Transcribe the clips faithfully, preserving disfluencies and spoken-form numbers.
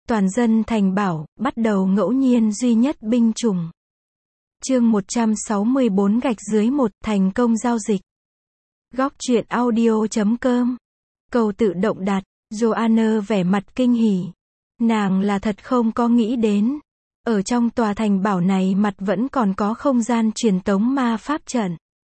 Toàn dân thành bảo, bắt đầu ngẫu nhiên duy nhất binh chủng. Chương một trăm sáu mươi bốn gạch dưới một, thành công giao dịch. Góc truyện audio chấm com. Cầu tự động đặt, Joanna vẻ mặt kinh hỉ. Nàng là thật không có nghĩ đến. Ở trong tòa thành bảo này mặt vẫn còn có không gian truyền tống ma pháp trận.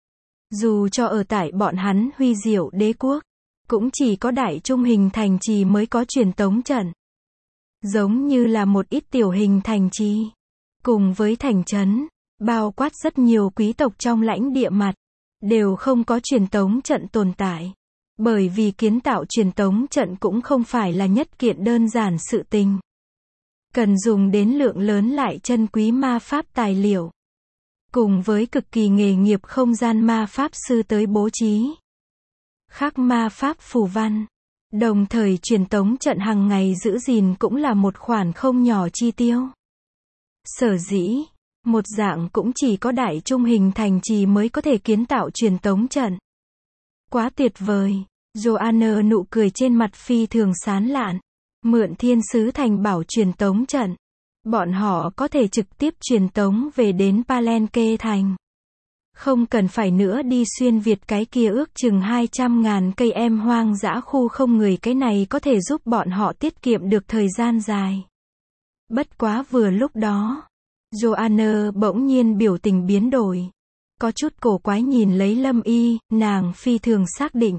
Dù cho ở tại bọn hắn huy diệu đế quốc, cũng chỉ có đại trung hình thành trì mới có truyền tống trận. Giống như là một ít tiểu hình thành trì. Cùng với thành trấn, bao quát rất nhiều quý tộc trong lãnh địa mặt, đều không có truyền tống trận tồn tại. Bởi vì kiến tạo truyền tống trận cũng không phải là nhất kiện đơn giản sự tình. Cần dùng đến lượng lớn lại chân quý ma pháp tài liệu. Cùng với cực kỳ nghề nghiệp không gian ma pháp sư tới bố trí. Khắc ma pháp phù văn. Đồng thời truyền tống trận hàng ngày giữ gìn cũng là một khoản không nhỏ chi tiêu. Sở dĩ, một dạng cũng chỉ có đại trung hình thành trì mới có thể kiến tạo truyền tống trận. Quá tuyệt vời, Joanna nụ cười trên mặt phi thường sán lạn. Mượn thiên sứ thành bảo truyền tống trận. Bọn họ có thể trực tiếp truyền tống về đến Palenque thành. Không cần phải nữa đi xuyên Việt cái kia ước chừng hai trăm ngàn cây em hoang dã khu không người, cái này có thể giúp bọn họ tiết kiệm được thời gian dài. Bất quá vừa lúc đó, Joanna bỗng nhiên biểu tình biến đổi. Có chút cổ quái nhìn lấy Lâm Y, nàng phi thường xác định.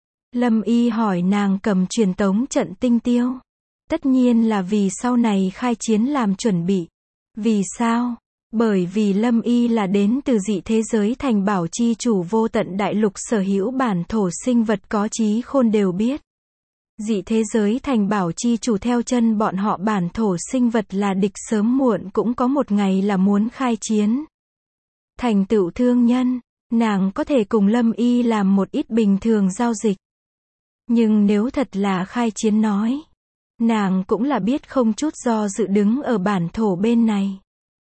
Lâm Y hỏi nàng cầm truyền tống trận tinh tiêu. Tất nhiên là vì sau này khai chiến làm chuẩn bị. Vì sao? Bởi vì Lâm Y là đến từ dị thế giới thành bảo chi chủ vô tận đại lục sở hữu bản thổ sinh vật có trí khôn đều biết. Dị thế giới thành bảo chi chủ theo chân bọn họ bản thổ sinh vật là địch sớm muộn cũng có một ngày là muốn khai chiến. Thành tựu thương nhân, nàng có thể cùng Lâm Y làm một ít bình thường giao dịch. Nhưng nếu thật là khai chiến nói, nàng cũng là biết không chút do dự đứng ở bản thổ bên này.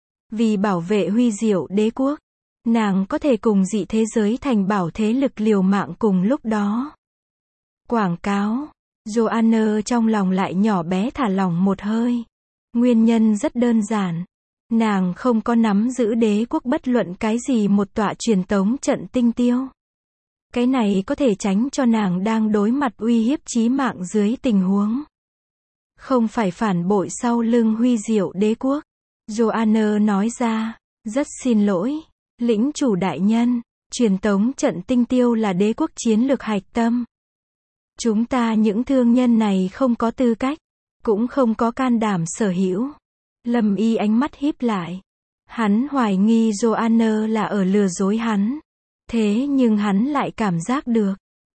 Vì bảo vệ huy diệu đế quốc, nàng có thể cùng dị thế giới thành bảo thế lực liều mạng cùng lúc đó. Quảng cáo, Joanna trong lòng lại nhỏ bé thả lỏng một hơi. Nguyên nhân rất đơn giản. Nàng không có nắm giữ đế quốc bất luận cái gì một tọa truyền tống trận tinh tiêu. Cái này có thể tránh cho nàng đang đối mặt uy hiếp chí mạng dưới tình huống. Không phải phản bội sau lưng huy diệu đế quốc. Joanna nói ra, rất xin lỗi, lĩnh chủ đại nhân, truyền tống trận tinh tiêu là đế quốc chiến lược hạch tâm. Chúng ta những thương nhân này không có tư cách, cũng không có can đảm sở hữu. Lâm Y ánh mắt híp lại. Hắn hoài nghi Joanna là ở lừa dối hắn. Thế nhưng hắn lại cảm giác được.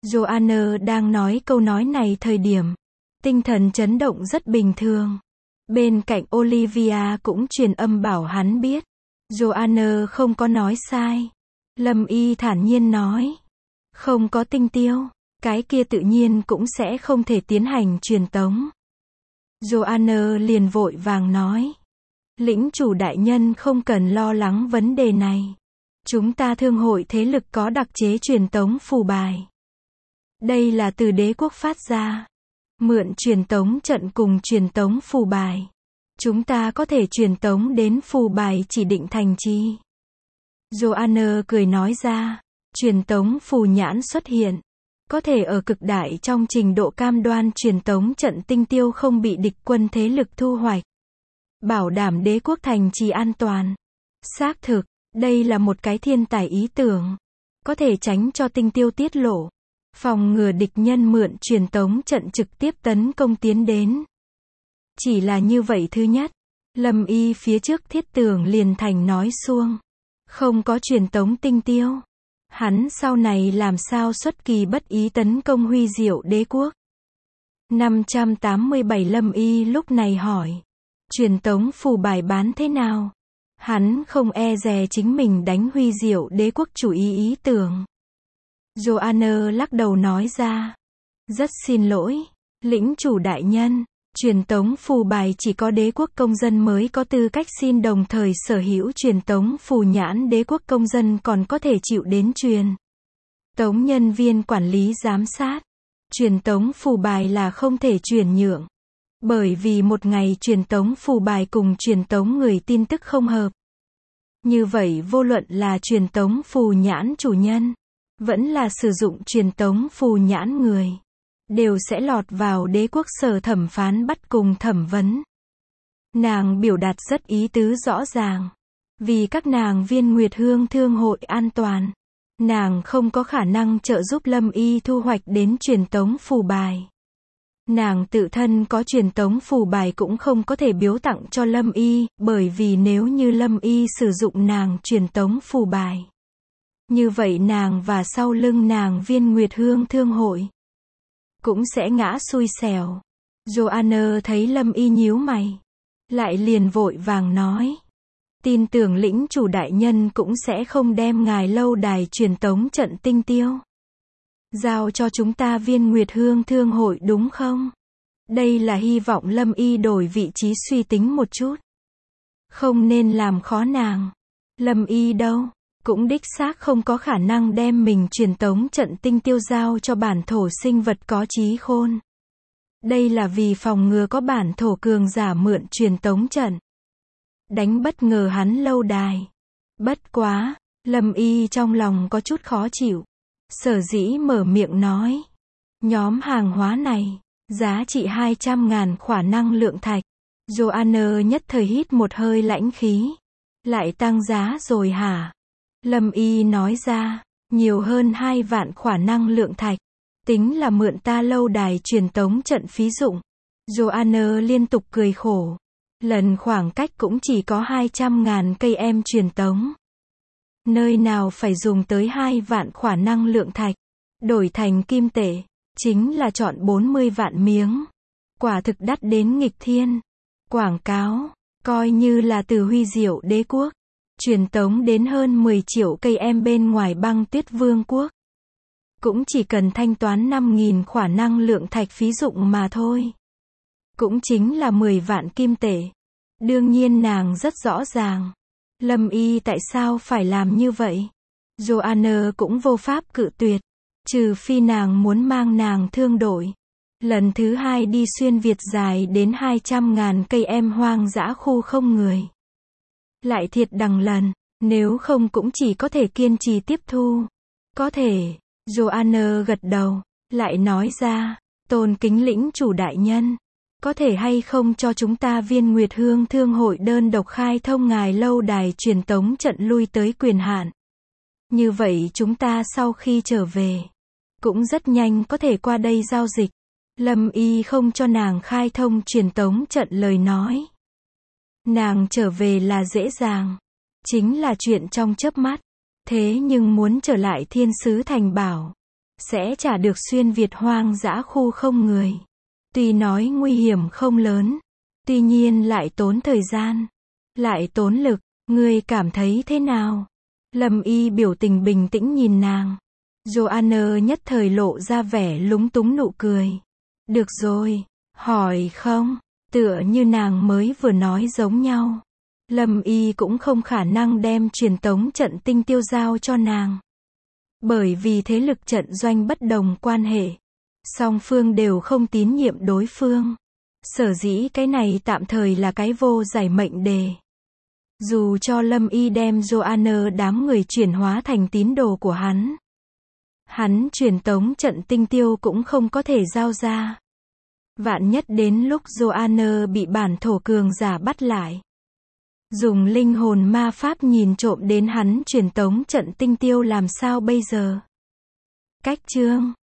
Joanna đang nói câu nói này thời điểm. Tinh thần chấn động rất bình thường. Bên cạnh Olivia cũng truyền âm bảo hắn biết. Joanna không có nói sai. Lâm Y thản nhiên nói. Không có tinh tiêu, cái kia tự nhiên cũng sẽ không thể tiến hành truyền tống. Joanna liền vội vàng nói. Lĩnh chủ đại nhân không cần lo lắng vấn đề này. Chúng ta thương hội thế lực có đặc chế truyền tống phù bài. Đây là từ đế quốc phát ra. Mượn truyền tống trận cùng truyền tống phù bài. Chúng ta có thể truyền tống đến phù bài chỉ định thành trì. Joanna cười nói ra. Truyền tống phù nhãn xuất hiện. Có thể ở cực đại trong trình độ cam đoan truyền tống trận tinh tiêu không bị địch quân thế lực thu hoạch. Bảo đảm đế quốc thành trì an toàn. Xác thực, đây là một cái thiên tài ý tưởng. Có thể tránh cho tinh tiêu tiết lộ. Phòng ngừa địch nhân mượn truyền tống trận trực tiếp tấn công tiến đến. Chỉ là như vậy thứ nhất. Lâm Y phía trước thiết tưởng liền thành nói suông. Không có truyền tống tinh tiêu. Hắn sau này làm sao xuất kỳ bất ý tấn công huy diệu đế quốc. năm trăm tám mươi bảy Lâm Y lúc này hỏi. Truyền tống phù bài bán thế nào? Hắn không e dè chính mình đánh huy diệu đế quốc chủ ý ý tưởng. Joanna lắc đầu nói ra. Rất xin lỗi, lĩnh chủ đại nhân. Truyền tống phù bài chỉ có đế quốc công dân mới có tư cách xin, đồng thời sở hữu truyền tống phù nhãn đế quốc công dân còn có thể chịu đến truyền tống nhân viên quản lý giám sát. Truyền tống phù bài là không thể chuyển nhượng. Bởi vì một ngày truyền tống phù bài cùng truyền tống người tin tức không hợp. Như vậy vô luận là truyền tống phù nhãn chủ nhân, vẫn là sử dụng truyền tống phù nhãn người, đều sẽ lọt vào đế quốc sở thẩm phán bắt cùng thẩm vấn. Nàng biểu đạt rất ý tứ rõ ràng. Vì các nàng viên Nguyệt Hương Thương hội an toàn, nàng không có khả năng trợ giúp Lâm Y thu hoạch đến truyền tống phù bài. Nàng tự thân có truyền tống phù bài cũng không có thể biếu tặng cho Lâm Y, bởi vì nếu như Lâm Y sử dụng nàng truyền tống phù bài, như vậy nàng và sau lưng nàng viên Nguyệt Hương Thương hội cũng sẽ ngã xui xẻo. Joanna thấy Lâm Y nhíu mày, lại liền vội vàng nói. Tin tưởng lĩnh chủ đại nhân cũng sẽ không đem ngài lâu đài truyền tống trận tinh tiêu giao cho chúng ta viên Nguyệt Hương Thương hội đúng không? Đây là hy vọng Lâm Y đổi vị trí suy tính một chút. Không nên làm khó nàng. Lâm Y đâu, cũng đích xác không có khả năng đem mình truyền tống trận tinh tiêu giao cho bản thổ sinh vật có trí khôn. Đây là vì phòng ngừa có bản thổ cường giả mượn truyền tống trận đánh bất ngờ hắn lâu đài. Bất quá, Lâm Y trong lòng có chút khó chịu. Sở dĩ mở miệng nói. Nhóm hàng hóa này, giá trị hai trăm ngàn khỏa năng lượng thạch. Joanna nhất thời hít một hơi lãnh khí. Lại tăng giá rồi hả? Lâm Y nói ra, nhiều hơn hai vạn khỏa năng lượng thạch. Tính là mượn ta lâu đài truyền tống trận phí dụng. Joanna liên tục cười khổ. Lần khoảng cách cũng chỉ có hai trăm ngàn cây em truyền tống. Nơi nào phải dùng tới hai vạn khỏa năng lượng thạch. Đổi thành kim tệ, chính là chọn bốn mươi vạn miếng. Quả thực đắt đến nghịch thiên. Quảng cáo, coi như là từ huy diệu đế quốc. Truyền tống đến hơn mười triệu cây em bên ngoài băng tuyết vương quốc. Cũng chỉ cần thanh toán năm nghìn khỏa năng lượng thạch phí dụng mà thôi. Cũng chính là mười vạn kim tệ. Đương nhiên nàng rất rõ ràng. Lâm Y tại sao phải làm như vậy? Joanna cũng vô pháp cự tuyệt. Trừ phi nàng muốn mang nàng thương đổi. Lần thứ hai đi xuyên Việt dài đến hai trăm ngàn cây em hoang dã khu không người. Lại thiệt đằng lần, nếu không cũng chỉ có thể kiên trì tiếp thu. Có thể, Joanna gật đầu, lại nói ra, tôn kính lĩnh chủ đại nhân. Có thể hay không cho chúng ta viên Nguyệt Hương Thương hội đơn độc khai thông ngài lâu đài truyền tống trận lui tới quyền hạn. Như vậy chúng ta sau khi trở về, cũng rất nhanh có thể qua đây giao dịch. Lâm Y không cho nàng khai thông truyền tống trận lời nói. Nàng trở về là dễ dàng. Chính là chuyện trong chớp mắt. Thế nhưng muốn trở lại thiên sứ thành bảo, sẽ trả được xuyên Việt hoang dã khu không người. Tuy nói nguy hiểm không lớn, tuy nhiên lại tốn thời gian, lại tốn lực, ngươi cảm thấy thế nào? Lâm Y biểu tình bình tĩnh nhìn nàng. Joanna nhất thời lộ ra vẻ lúng túng nụ cười. Được rồi, hỏi không? Tựa như nàng mới vừa nói giống nhau. Lâm Y cũng không khả năng đem truyền tống trận tinh tiêu giao cho nàng. Bởi vì thế lực trận doanh bất đồng quan hệ. Song phương đều không tín nhiệm đối phương. Sở dĩ cái này tạm thời là cái vô giải mệnh đề. Dù cho Lâm Y đem Joanna đám người chuyển hóa thành tín đồ của hắn, hắn truyền tống trận tinh tiêu cũng không có thể giao ra. Vạn nhất đến lúc Joanna bị bản thổ cường giả bắt lại, dùng linh hồn ma pháp nhìn trộm đến hắn truyền tống trận tinh tiêu làm sao bây giờ? Cách chương